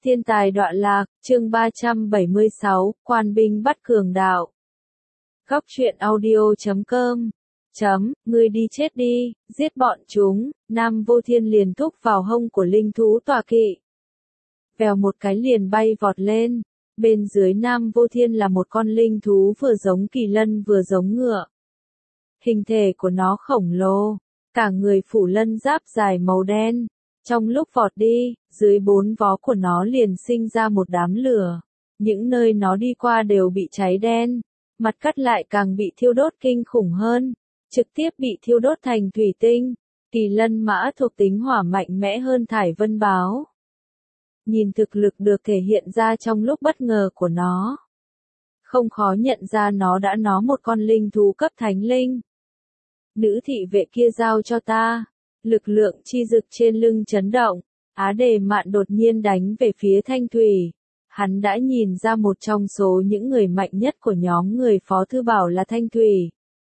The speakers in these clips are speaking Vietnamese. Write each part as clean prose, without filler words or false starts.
Thiên tài đọa lạc, chương 376, quan binh bắt cường đạo. Góc truyện audio.com Ngươi đi chết đi, giết bọn chúng, Nam Vô Thiên liền thúc vào hông của linh thú tọa kỵ. Vèo một cái liền bay vọt lên, bên dưới Nam Vô Thiên là một con linh thú vừa giống kỳ lân vừa giống ngựa. Hình thể của nó khổng lồ, cả người phủ lân giáp dài màu đen. Trong lúc vọt đi, dưới bốn vó của nó liền sinh ra một đám lửa. Những nơi nó đi qua đều bị cháy đen, mặt cắt lại càng bị thiêu đốt kinh khủng hơn, trực tiếp bị thiêu đốt thành thủy tinh. Kỳ lân mã thuộc tính hỏa mạnh mẽ hơn thải vân báo. Nhìn thực lực được thể hiện ra trong lúc bất ngờ của nó, không khó nhận ra nó đã một con linh thú cấp thánh linh. Nữ thị vệ kia giao cho ta. Lực lượng chi dực trên lưng chấn động, Á Đề Mạn đột nhiên đánh về phía Thanh Thủy. Hắn đã nhìn ra một trong số những người mạnh nhất của nhóm người Phó Thư Bảo là Thanh Thủy.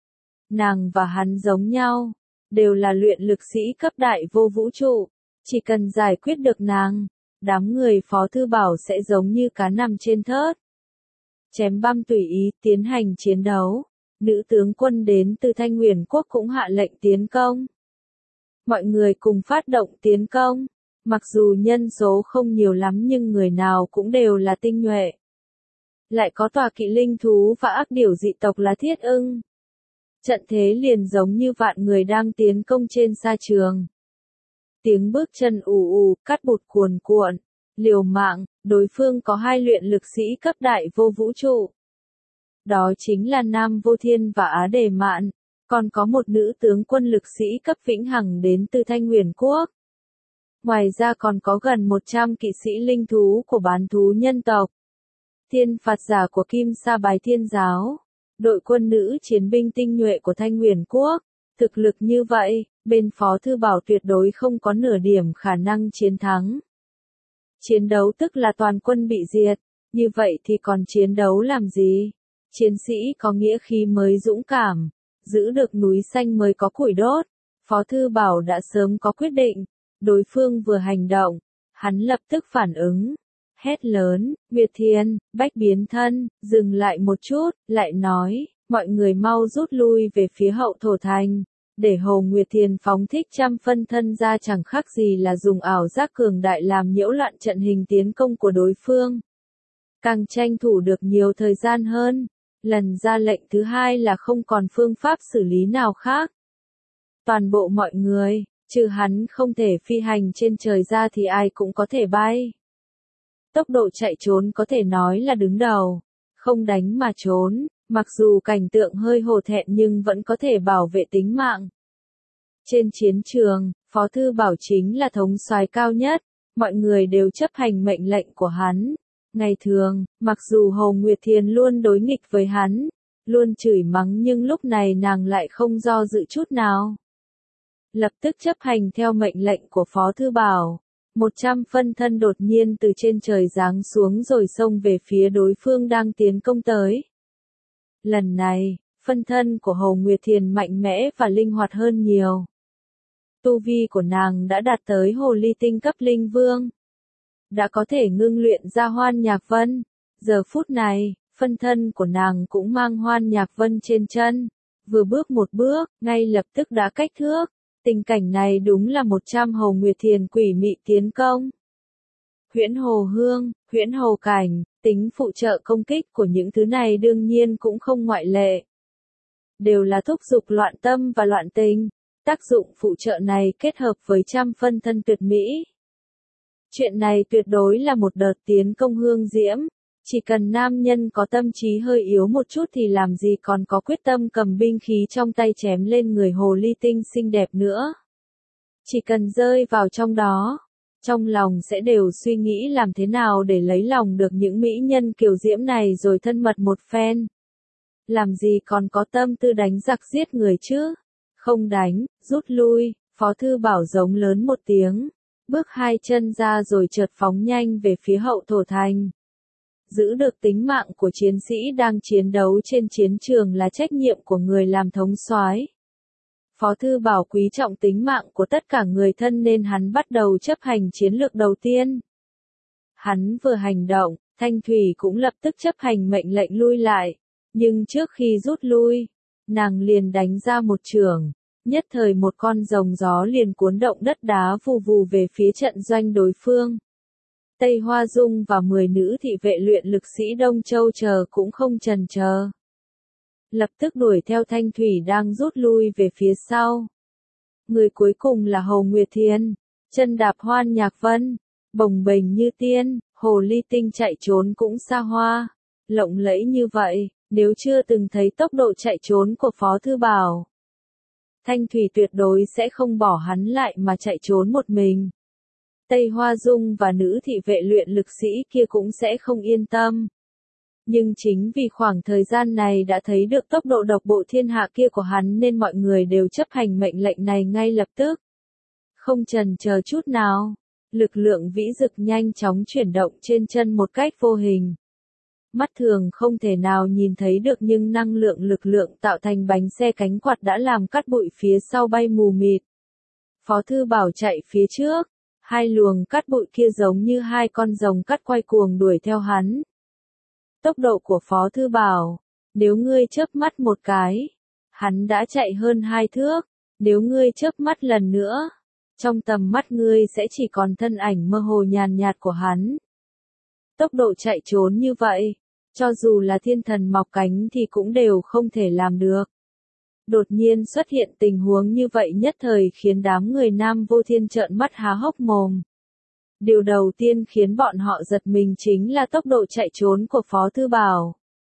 Nàng và hắn giống nhau, đều là luyện lực sĩ cấp đại vô vũ trụ. Chỉ cần giải quyết được nàng, đám người Phó Thư Bảo sẽ giống như cá nằm trên thớt. Chém băm tùy ý tiến hành chiến đấu. Nữ tướng quân đến từ Thanh Nguyền Quốc cũng hạ lệnh tiến công. Mọi người cùng phát động tiến công, mặc dù nhân số không nhiều lắm nhưng người nào cũng đều là tinh nhuệ. Lại có tọa kỵ linh thú và ác điểu dị tộc là thiết ưng. Trận thế liền giống như vạn người đang tiến công trên sa trường. Tiếng bước chân ù ù, cát bụt cuồn cuộn, liều mạng, đối phương có hai luyện lực sĩ cấp đại vô vũ trụ. Đó chính là Nam Vô Thiên và Á Đề Mạn. Còn có một nữ tướng quân lực sĩ cấp vĩnh hằng đến từ Thanh Nguyền Quốc. Ngoài ra còn có gần 100 kỵ sĩ linh thú của bán thú nhân tộc. Thiên phạt giả của Kim Sa Bái Thiên Giáo. Đội quân nữ chiến binh tinh nhuệ của Thanh Nguyền Quốc. Thực lực như vậy, bên Phó Thư Bảo tuyệt đối không có nửa điểm khả năng chiến thắng. Chiến đấu tức là toàn quân bị diệt. Như vậy thì còn chiến đấu làm gì? Chiến sĩ có nghĩa khí mới dũng cảm. Giữ được núi xanh mới có củi đốt. Phó Thư Bảo đã sớm có quyết định. Đối phương vừa hành động, hắn lập tức phản ứng. Hét lớn, Nguyệt Thiền, Bách Biến Thân, dừng lại một chút, lại nói, mọi người mau rút lui về phía hậu thổ thành. Để Hồ Nguyệt Thiền phóng thích trăm phân thân ra chẳng khác gì là dùng ảo giác cường đại làm nhiễu loạn trận hình tiến công của đối phương. Càng tranh thủ được nhiều thời gian hơn. Lần ra lệnh thứ hai là không còn phương pháp xử lý nào khác. Toàn bộ mọi người, trừ hắn không thể phi hành trên trời ra thì ai cũng có thể bay. Tốc độ chạy trốn có thể nói là đứng đầu. Không đánh mà trốn, mặc dù cảnh tượng hơi hổ thẹn nhưng vẫn có thể bảo vệ tính mạng. Trên chiến trường, Phó Thư Bảo chính là thống soái cao nhất, mọi người đều chấp hành mệnh lệnh của hắn. Ngày thường, mặc dù Hồ Nguyệt Thiền luôn đối nghịch với hắn, luôn chửi mắng nhưng lúc này nàng lại không do dự chút nào. Lập tức chấp hành theo mệnh lệnh của Phó Thư Bảo. 100 phân thân đột nhiên từ trên trời giáng xuống rồi xông về phía đối phương đang tiến công tới. Lần này, phân thân của Hồ Nguyệt Thiền mạnh mẽ và linh hoạt hơn nhiều. Tu vi của nàng đã đạt tới hồ ly tinh cấp linh vương. Đã có thể ngưng luyện ra hoan nhạc vân. Giờ phút này, phân thân của nàng cũng mang hoan nhạc vân trên chân. Vừa bước một bước, ngay lập tức đã cách thước. Tình cảnh này đúng là 100 Hồ Nguyệt Thiền quỷ mị tiến công. Huyễn hồ hương, huyễn hồ cảnh, tính phụ trợ công kích của những thứ này đương nhiên cũng không ngoại lệ. Đều là thúc giục loạn tâm và loạn tình. Tác dụng phụ trợ này kết hợp với trăm phân thân tuyệt mỹ. Chuyện này tuyệt đối là một đợt tiến công hương diễm. Chỉ cần nam nhân có tâm trí hơi yếu một chút thì làm gì còn có quyết tâm cầm binh khí trong tay chém lên người hồ ly tinh xinh đẹp nữa. Chỉ cần rơi vào trong đó, trong lòng sẽ đều suy nghĩ làm thế nào để lấy lòng được những mỹ nhân kiều diễm này rồi thân mật một phen. Làm gì còn có tâm tư đánh giặc giết người chứ? Không đánh, rút lui, Phó Thư Bảo giống lớn một tiếng. Bước hai chân ra rồi chợt phóng nhanh về phía hậu thổ thành. Giữ được tính mạng của chiến sĩ đang chiến đấu trên chiến trường là trách nhiệm của người làm thống soái. Phó Thư Bảo quý trọng tính mạng của tất cả người thân nên hắn bắt đầu chấp hành chiến lược đầu tiên. Hắn vừa hành động, Thanh Thủy cũng lập tức chấp hành mệnh lệnh lui lại. Nhưng trước khi rút lui, nàng liền đánh ra một chưởng. Nhất thời một con rồng gió liền cuốn động đất đá vù vù về phía trận doanh đối phương. Tây Hoa Dung và 10 nữ thị vệ luyện lực sĩ Đông Châu chờ cũng không chần chờ. Lập tức đuổi theo Thanh Thủy đang rút lui về phía sau. Người cuối cùng là Hồ Nguyệt Thiền, chân đạp hoan nhạc vân, bồng bềnh như tiên, hồ ly tinh chạy trốn cũng xa hoa, lộng lẫy như vậy, nếu chưa từng thấy tốc độ chạy trốn của Phó Thư Bảo. Thanh Thủy tuyệt đối sẽ không bỏ hắn lại mà chạy trốn một mình. Tây Hoa Dung và nữ thị vệ luyện lực sĩ kia cũng sẽ không yên tâm. Nhưng chính vì khoảng thời gian này đã thấy được tốc độ độc bộ thiên hạ kia của hắn nên mọi người đều chấp hành mệnh lệnh này ngay lập tức. Không chần chờ chút nào, lực lượng vĩ dực nhanh chóng chuyển động trên chân một cách vô hình. Mắt thường không thể nào nhìn thấy được nhưng năng lượng lực lượng tạo thành bánh xe cánh quạt đã làm cát bụi phía sau bay mù mịt. Phó Thư Bảo chạy phía trước, hai luồng cát bụi kia giống như hai con rồng cát quay cuồng đuổi theo hắn. Tốc độ của Phó Thư Bảo, nếu ngươi chớp mắt một cái, hắn đã chạy hơn 2 thước, nếu ngươi chớp mắt lần nữa, trong tầm mắt ngươi sẽ chỉ còn thân ảnh mơ hồ nhàn nhạt của hắn. Tốc độ chạy trốn như vậy, cho dù là thiên thần mọc cánh thì cũng đều không thể làm được. Đột nhiên xuất hiện tình huống như vậy nhất thời khiến đám người Nam Vô Thiên trợn mắt há hốc mồm. Điều đầu tiên khiến bọn họ giật mình chính là tốc độ chạy trốn của Phó Thư Bảo.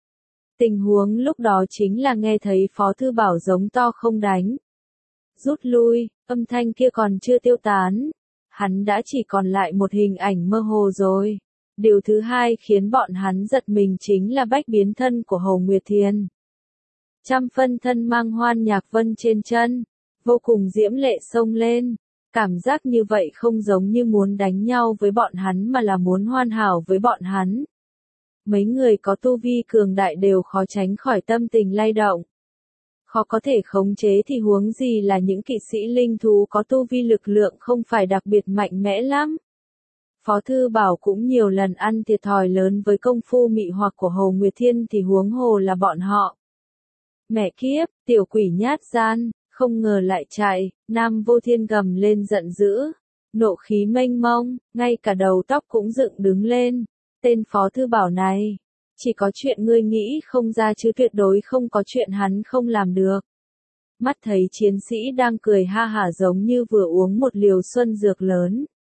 Tình huống lúc đó chính là nghe thấy Phó Thư Bảo giống to không đánh. Rút lui, âm thanh kia còn chưa tiêu tán. Hắn đã chỉ còn lại một hình ảnh mơ hồ rồi. Điều thứ hai khiến bọn hắn giật mình chính là bách biến thân của Hồ Nguyệt Thiền. Trăm phân thân mang hoan nhạc vân trên chân, vô cùng diễm lệ xông lên. Cảm giác như vậy không giống như muốn đánh nhau với bọn hắn mà là muốn hoàn hảo với bọn hắn. Mấy người có tu vi cường đại đều khó tránh khỏi tâm tình lay động. Khó có thể khống chế thì huống gì là những kỵ sĩ linh thú có tu vi lực lượng không phải đặc biệt mạnh mẽ lắm. Phó Thư Bảo cũng nhiều lần ăn thiệt thòi lớn với công phu mị hoặc của Hồ Nguyệt Thiên thì huống hồ là bọn họ. Mẹ kiếp, tiểu quỷ nhát gian, không ngờ lại chạy, Nam Vô Thiên gầm lên giận dữ. Nộ khí mênh mông, ngay cả đầu tóc cũng dựng đứng lên. Tên Phó Thư Bảo này, chỉ có chuyện ngươi nghĩ không ra chứ tuyệt đối không có chuyện hắn không làm được. Mắt thấy chiến sĩ đang cười ha hả giống như vừa uống một liều xuân dược lớn.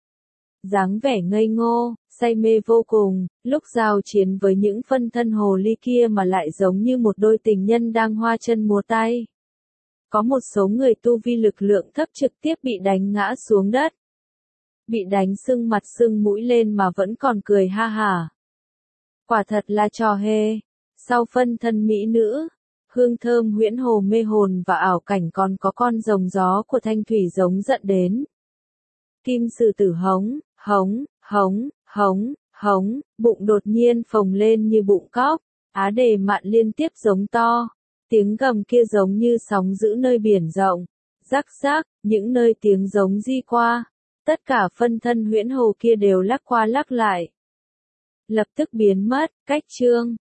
Dáng vẻ ngây ngô, say mê vô cùng, lúc giao chiến với những phân thân hồ ly kia mà lại giống như một đôi tình nhân đang hoa chân múa tay. Có một số người tu vi lực lượng thấp trực tiếp bị đánh ngã xuống đất. Bị đánh sưng mặt sưng mũi lên mà vẫn còn cười ha hả. Quả thật là trò hề. Sau phân thân mỹ nữ, hương thơm huyễn hồ mê hồn và ảo cảnh còn có con rồng gió của Thanh Thủy giống giận đến. Kim sư tử hống, hống, hống, hống, hống, bụng đột nhiên phồng lên như bụng cóc, Á Đề Mạn liên tiếp giống to. Tiếng gầm kia giống như sóng dữ nơi biển rộng. Rắc rắc, những nơi tiếng giống di qua. Tất cả phân thân huyễn hồ kia đều lắc qua lắc lại. Lập tức biến mất, cách chương.